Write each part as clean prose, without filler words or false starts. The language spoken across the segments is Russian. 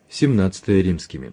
17 римскими.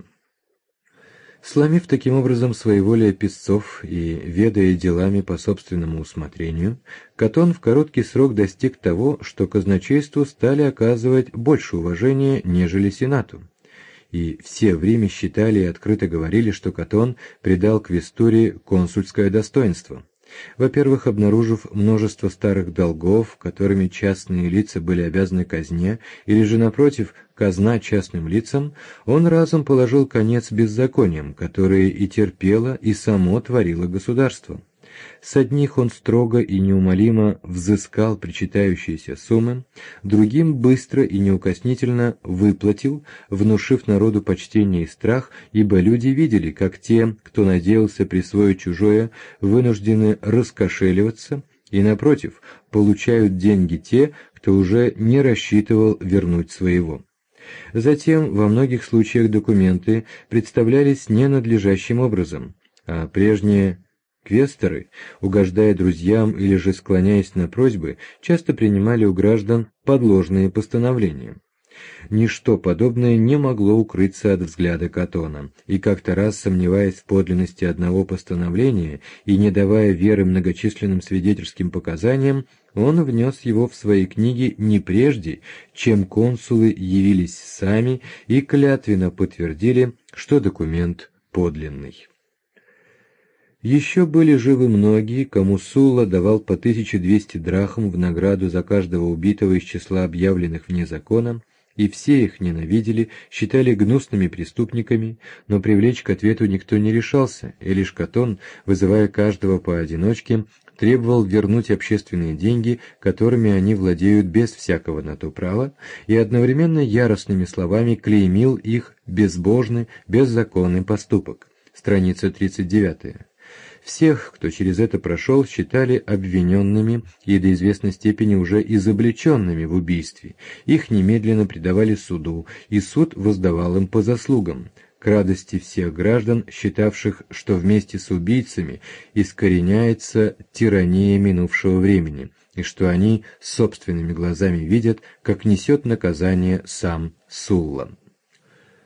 Сломив таким образом своеволие писцов и ведая делами по собственному усмотрению, Катон в короткий срок достиг того, что казначейству стали оказывать больше уважения, нежели сенату. И все в Риме считали и открыто говорили, что Катон придал квестуре консульское достоинство. Во-первых, обнаружив множество старых долгов, которыми частные лица были обязаны казне, или же, напротив, казна частным лицам, он разом положил конец беззакониям, которые и терпело, и само творило государство. С одних он строго и неумолимо взыскал причитающиеся суммы, другим быстро и неукоснительно выплатил, внушив народу почтение и страх, ибо люди видели, как те, кто надеялся присвоить чужое, вынуждены раскошеливаться, и, напротив, получают деньги те, кто уже не рассчитывал вернуть своего. Затем, во многих случаях документы представлялись ненадлежащим образом, а прежние квесторы, угождая друзьям или же склоняясь на просьбы, часто принимали у граждан подложные постановления. Ничто подобное не могло укрыться от взгляда Катона, и как-то раз, сомневаясь в подлинности одного постановления и не давая веры многочисленным свидетельским показаниям, он внес его в свои книги не прежде, чем консулы явились сами и клятвенно подтвердили, что документ подлинный. Еще были живы многие, кому Сулла давал по 1200 драхм в награду за каждого убитого из числа объявленных вне закона, и все их ненавидели, считали гнусными преступниками, но привлечь к ответу никто не решался, и лишь Катон, вызывая каждого поодиночке, требовал вернуть общественные деньги, которыми они владеют без всякого на то права, и одновременно яростными словами клеймил их безбожный, беззаконный поступок. Страница 39. Всех, кто через это прошел, считали обвиненными и до известной степени уже изобличенными в убийстве. Их немедленно предавали суду, и суд воздавал им по заслугам, к радости всех граждан, считавших, что вместе с убийцами искореняется тирания минувшего времени, и что они собственными глазами видят, как несет наказание сам Сулла.